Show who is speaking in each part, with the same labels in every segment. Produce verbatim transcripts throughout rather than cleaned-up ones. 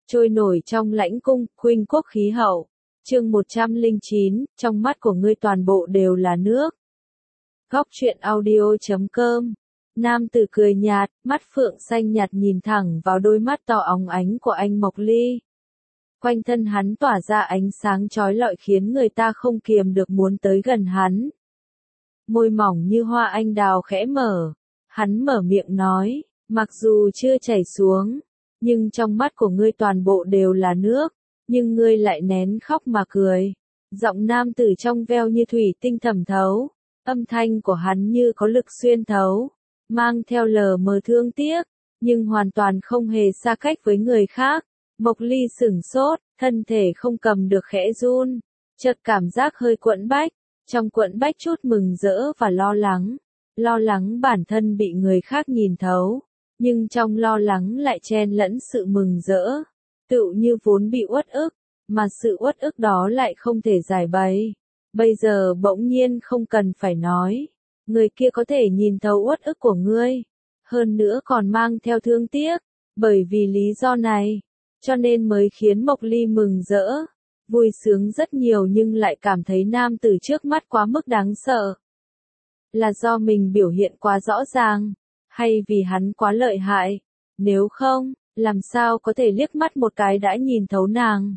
Speaker 1: trôi nổi trong lãnh cung, khuynh quốc khí hậu. Chương một trăm lẻ chín, trong mắt của ngươi toàn bộ đều là nước. Góc truyện audio chấm com. Nam tử cười nhạt, mắt phượng xanh nhạt nhìn thẳng vào đôi mắt to óng ánh của anh Mộc Ly. Quanh thân hắn tỏa ra ánh sáng chói lọi khiến người ta không kiềm được muốn tới gần hắn. Môi mỏng như hoa anh đào khẽ mở. Hắn mở miệng nói, mặc dù chưa chảy xuống, nhưng trong mắt của ngươi toàn bộ đều là nước, nhưng ngươi lại nén khóc mà cười. Giọng nam tử trong veo như thủy tinh thẩm thấu, âm thanh của hắn như có lực xuyên thấu, mang theo lờ mờ thương tiếc, nhưng hoàn toàn không hề xa cách với người khác. Mộc Ly sửng sốt, thân thể không cầm được khẽ run, chợt cảm giác hơi quẫn bách, trong quẫn bách chút mừng rỡ và lo lắng. Lo lắng bản thân bị người khác nhìn thấu, nhưng trong lo lắng lại chen lẫn sự mừng rỡ, tựu như vốn bị uất ức, mà sự uất ức đó lại không thể giải bày. Bây giờ bỗng nhiên không cần phải nói, người kia có thể nhìn thấu uất ức của ngươi, hơn nữa còn mang theo thương tiếc, bởi vì lý do này, cho nên mới khiến Mộc Ly mừng rỡ, vui sướng rất nhiều nhưng lại cảm thấy nam tử trước mắt quá mức đáng sợ. Là do mình biểu hiện quá rõ ràng, hay vì hắn quá lợi hại, nếu không, làm sao có thể liếc mắt một cái đã nhìn thấu nàng.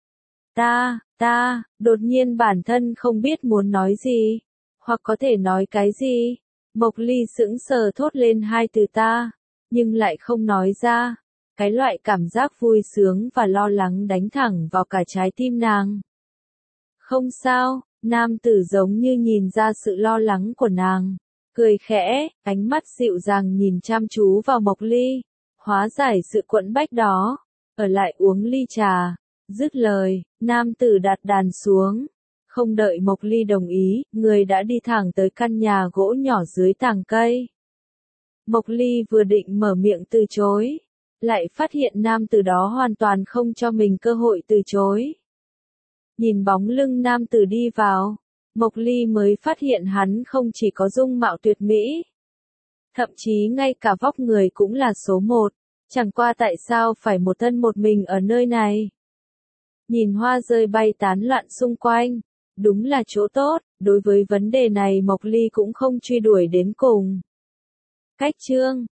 Speaker 1: Ta, ta, đột nhiên bản thân không biết muốn nói gì, hoặc có thể nói cái gì. Mộc Ly sững sờ thốt lên hai từ ta, nhưng lại không nói ra. Cái loại cảm giác vui sướng và lo lắng đánh thẳng vào cả trái tim nàng. Không sao, nam tử giống như nhìn ra sự lo lắng của nàng, cười khẽ, ánh mắt dịu dàng nhìn chăm chú vào Mộc Ly, hóa giải sự quẫn bách đó, ở lại uống ly trà. Dứt lời, nam tử đặt đàn xuống, không đợi Mộc Ly đồng ý, người đã đi thẳng tới căn nhà gỗ nhỏ dưới tàng cây. Mộc Ly vừa định mở miệng từ chối, lại phát hiện nam tử đó hoàn toàn không cho mình cơ hội từ chối. Nhìn bóng lưng nam tử đi vào, Mộc Ly mới phát hiện hắn không chỉ có dung mạo tuyệt mỹ, thậm chí ngay cả vóc người cũng là số một, chẳng qua tại sao phải một thân một mình ở nơi này. Nhìn hoa rơi bay tán loạn xung quanh, đúng là chỗ tốt, đối với vấn đề này Mộc Ly cũng không truy đuổi đến cùng. Cách chương